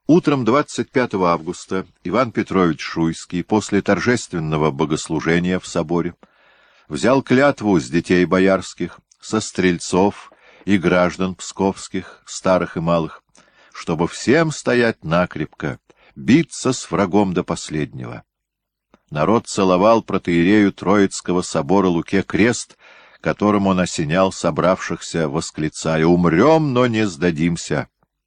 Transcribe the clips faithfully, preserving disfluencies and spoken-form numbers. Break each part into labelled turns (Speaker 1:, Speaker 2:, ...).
Speaker 1: Утром двадцать пятого августа Иван Петрович Шуйский после торжественного богослужения в соборе взял клятву с детей боярских, со стрельцов и граждан псковских, старых и малых, чтобы всем стоять накрепко, биться с врагом до последнего. Народ целовал протоиерею Троицкого собора Луке крест, которым он осенял собравшихся, восклицая: «Умрем, но не сдадимся».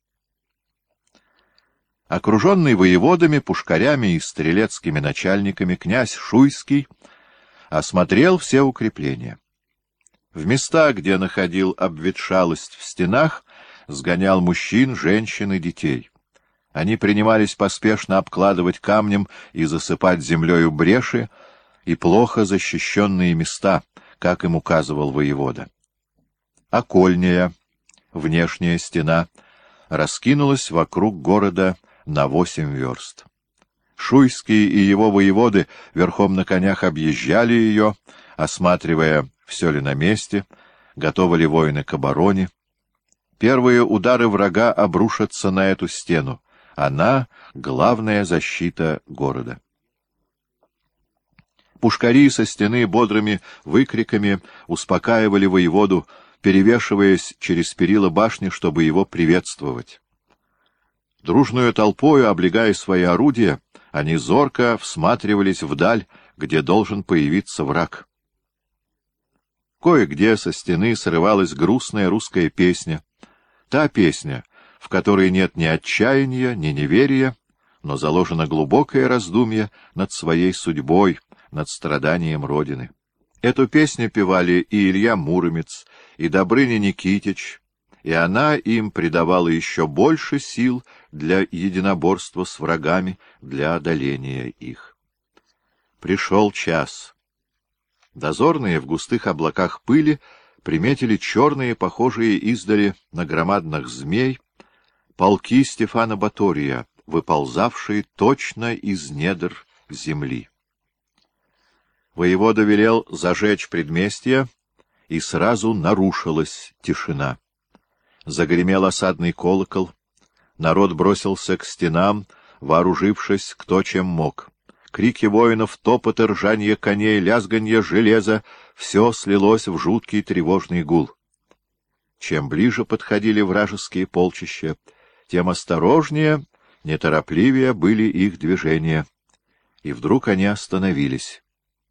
Speaker 1: Окруженный воеводами, пушкарями и стрелецкими начальниками, князь Шуйский осмотрел все укрепления. В места, где находил обветшалость в стенах, сгонял мужчин, женщин и детей. Они принимались поспешно обкладывать камнем и засыпать землею бреши и плохо защищенные места, как им указывал воевода. Окольная, внешняя стена, раскинулась вокруг города на восемь верст. Шуйский и его воеводы верхом на конях объезжали ее, осматривая, все ли на месте, готовы ли воины к обороне. Первые удары врага обрушатся на эту стену. Она — главная защита города. Пушкари со стены бодрыми выкриками успокаивали воеводу, перевешиваясь через перила башни, чтобы его приветствовать. Дружную толпою, облегая свои орудия, они зорко всматривались вдаль, где должен появиться враг. Кое-где со стены срывалась грустная русская песня. Та песня, в которой нет ни отчаяния, ни неверия, но заложено глубокое раздумье над своей судьбой, над страданием Родины. Эту песню певали и Илья Муромец, и Добрыня Никитич, и она им придавала еще больше сил для единоборства с врагами, для одоления их. Пришел час. Дозорные в густых облаках пыли приметили черные, похожие издали на громадных змей, полки Стефана Батория, выползавшие точно из недр земли. Воевода велел зажечь предместья, и сразу нарушилась тишина. Загремел осадный колокол, народ бросился к стенам, вооружившись кто чем мог. Крики воинов, топот и ржанье коней, лязганье железа — все слилось в жуткий тревожный гул. Чем ближе подходили вражеские полчища, тем осторожнее, неторопливее были их движения. И вдруг они остановились.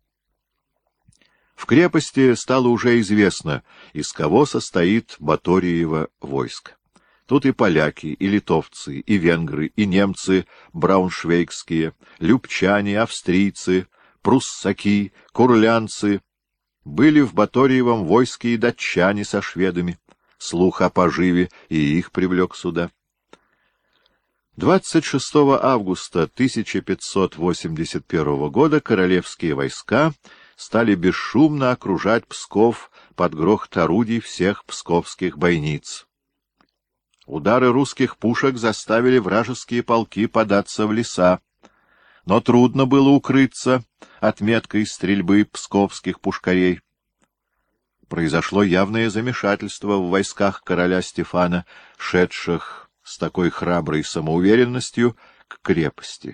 Speaker 1: В крепости стало уже известно, из кого состоит Баториево войско. Тут и поляки, и литовцы, и венгры, и немцы брауншвейгские, любчане, австрийцы, пруссаки, курлянцы. Были в Баториевом войске и датчане со шведами. Слух о поживе и их привлек сюда. двадцать шестого августа тысяча пятьсот восемьдесят первого года королевские войска стали бесшумно окружать Псков под грохот орудий всех псковских бойниц. Удары русских пушек заставили вражеские полки податься в леса, но трудно было укрыться от меткой стрельбы псковских пушкарей. Произошло явное замешательство в войсках короля Стефана, шедших с такой храброй самоуверенностью к крепости.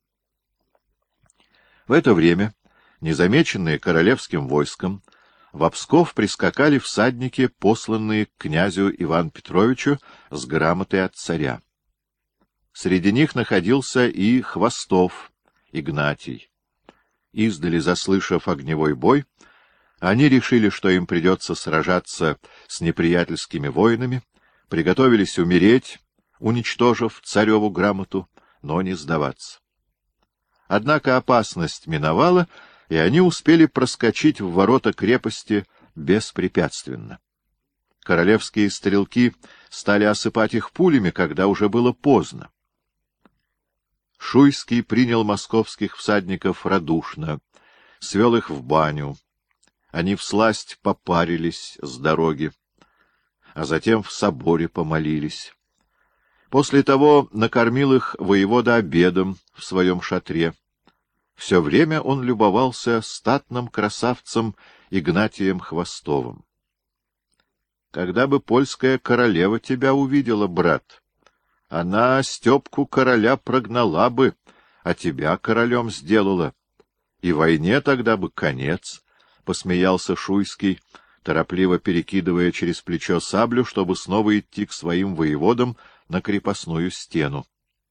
Speaker 1: В это время, незамеченные королевским войском, в Псков прискакали всадники, посланные к князю Ивану Петровичу с грамотой от царя. Среди них находился и Хвостов, Игнатий. Издали заслышав огневой бой, они решили, что им придется сражаться с неприятельскими воинами, приготовились умереть, уничтожив цареву грамоту, но не сдаваться. Однако опасность миновала, и они успели проскочить в ворота крепости беспрепятственно. Королевские стрелки стали осыпать их пулями, когда уже было поздно. Шуйский принял московских всадников радушно, свел их в баню. Они всласть попарились с дороги, а затем в соборе помолились. После того накормил их воевода обедом в своем шатре. Все время он любовался статным красавцем Игнатием Хвостовым. — Когда бы польская королева тебя увидела, брат, Она Степку короля прогнала бы, а тебя королем сделала. И войне тогда бы конец, — посмеялся Шуйский, торопливо перекидывая через плечо саблю, чтобы снова идти к своим воеводам на крепостную стену.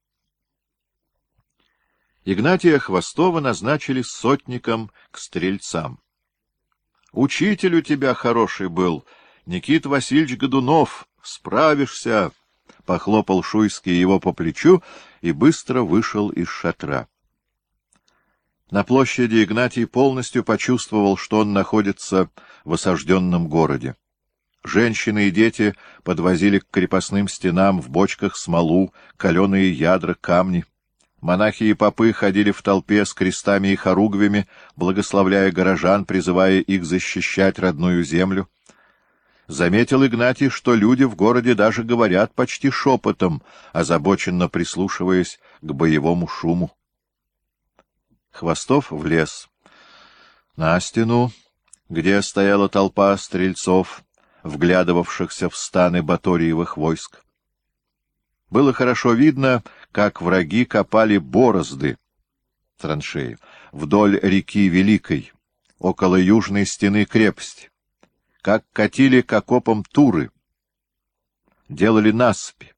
Speaker 1: Игнатия Хвостова назначили сотником к стрельцам. — Учитель у тебя хороший был, Никита Васильевич Годунов, справишься! — похлопал Шуйский его по плечу и быстро вышел из шатра. На площади Игнатий полностью почувствовал, что он находится в осажденном городе. Женщины и дети подвозили к крепостным стенам в бочках смолу, каленые ядра, камни. Монахи и попы ходили в толпе с крестами и хоругвями, благословляя горожан, призывая их защищать родную землю. Заметил Игнатий, что люди в городе даже говорят почти шепотом, озабоченно прислушиваясь к боевому шуму. Хвостов влез на стену, где стояла толпа стрельцов, вглядывавшихся в станы Баториевых войск. Было хорошо видно, как враги копали борозды, траншеи, вдоль реки Великой, около южной стены крепости, как катили к окопам туры, делали насыпи.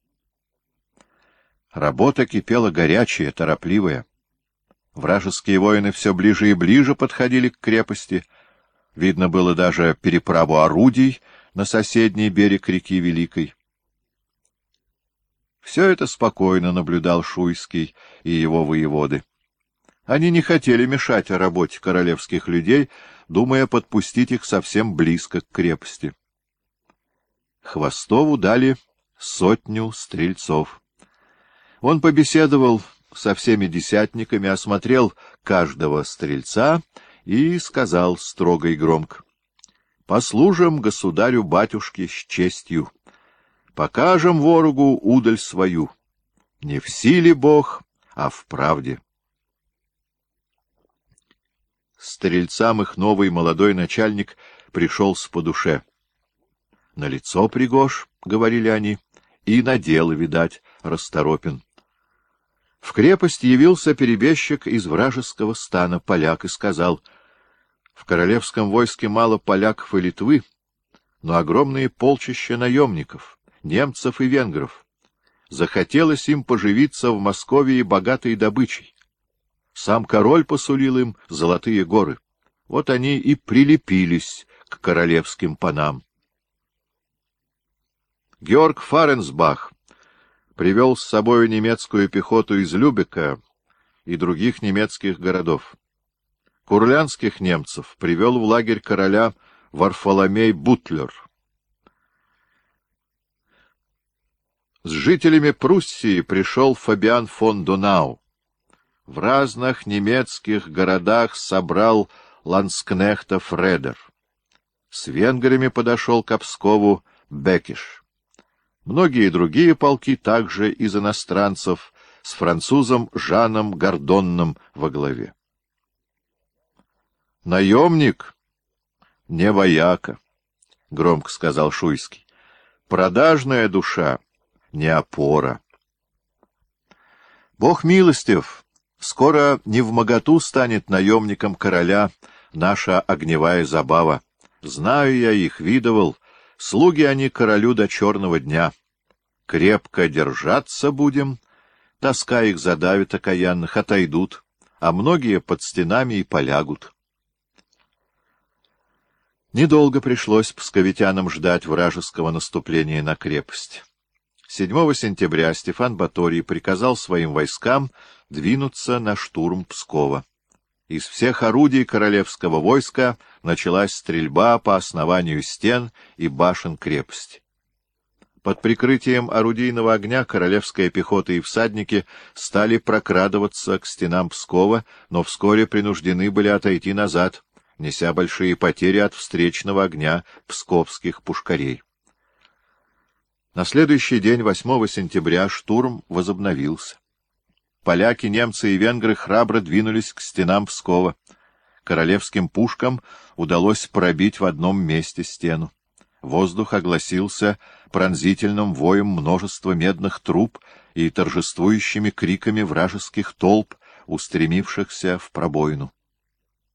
Speaker 1: Работа кипела горячая, торопливая. Вражеские воины все ближе и ближе подходили к крепости. Видно было даже переправу орудий на соседний берег реки Великой. Все это спокойно наблюдал Шуйский и его воеводы. Они не хотели мешать работе королевских людей, думая подпустить их совсем близко к крепости. Хвостову дали сотню стрельцов. Он побеседовал со всеми десятниками, осмотрел каждого стрельца и сказал строго и громко: «Послужим государю-батюшке с честью, покажем ворогу удаль свою, не в силе Бог, а в правде». Стрельцам их новый молодой начальник пришелся по душе. «На лицо пригож», — говорили они, — «и на дело, видать, расторопен». В крепость явился перебежчик из вражеского стана, поляк, и сказал: «В королевском войске мало поляков и Литвы, но огромные полчища наемников, немцев и венгров. Захотелось им поживиться в Москве богатой добычей. Сам король посулил им золотые горы. Вот они и прилепились к королевским панам». Георг Фаренсбах привел с собой немецкую пехоту из Любека и других немецких городов. Курлянских немцев привел в лагерь короля Варфоломей Бутлер. С жителями Пруссии пришел Фабиан фон Донау. В разных немецких городах собрал ландскнехтов Редер. С венграми подошел к Пскову Бекиш. Многие другие полки также из иностранцев, с французом Жаном Гордонным во главе. «Наемник, не вояка», — громко сказал Шуйский. «Продажная душа, не опора». Бог милостив, скоро невмоготу станет наемником короля наша огневая забава. Знаю я их, видывал. Слуги они королю до черного дня. Крепко держаться будем, тоска их задавит окаянных, отойдут, а многие под стенами и полягут. Недолго пришлось псковитянам ждать вражеского наступления на крепость. седьмого сентября Стефан Баторий приказал своим войскам двинуться на штурм Пскова. Из всех орудий королевского войска началась стрельба по основанию стен и башен крепости. Под прикрытием орудийного огня королевская пехота и всадники стали прокрадываться к стенам Пскова, но вскоре принуждены были отойти назад, неся большие потери от встречного огня псковских пушкарей. На следующий день, восьмого сентября, штурм возобновился. Поляки, немцы и венгры храбро двинулись к стенам Пскова. Королевским пушкам удалось пробить в одном месте стену. Воздух огласился пронзительным воем множества медных труб и торжествующими криками вражеских толп, устремившихся в пробоину.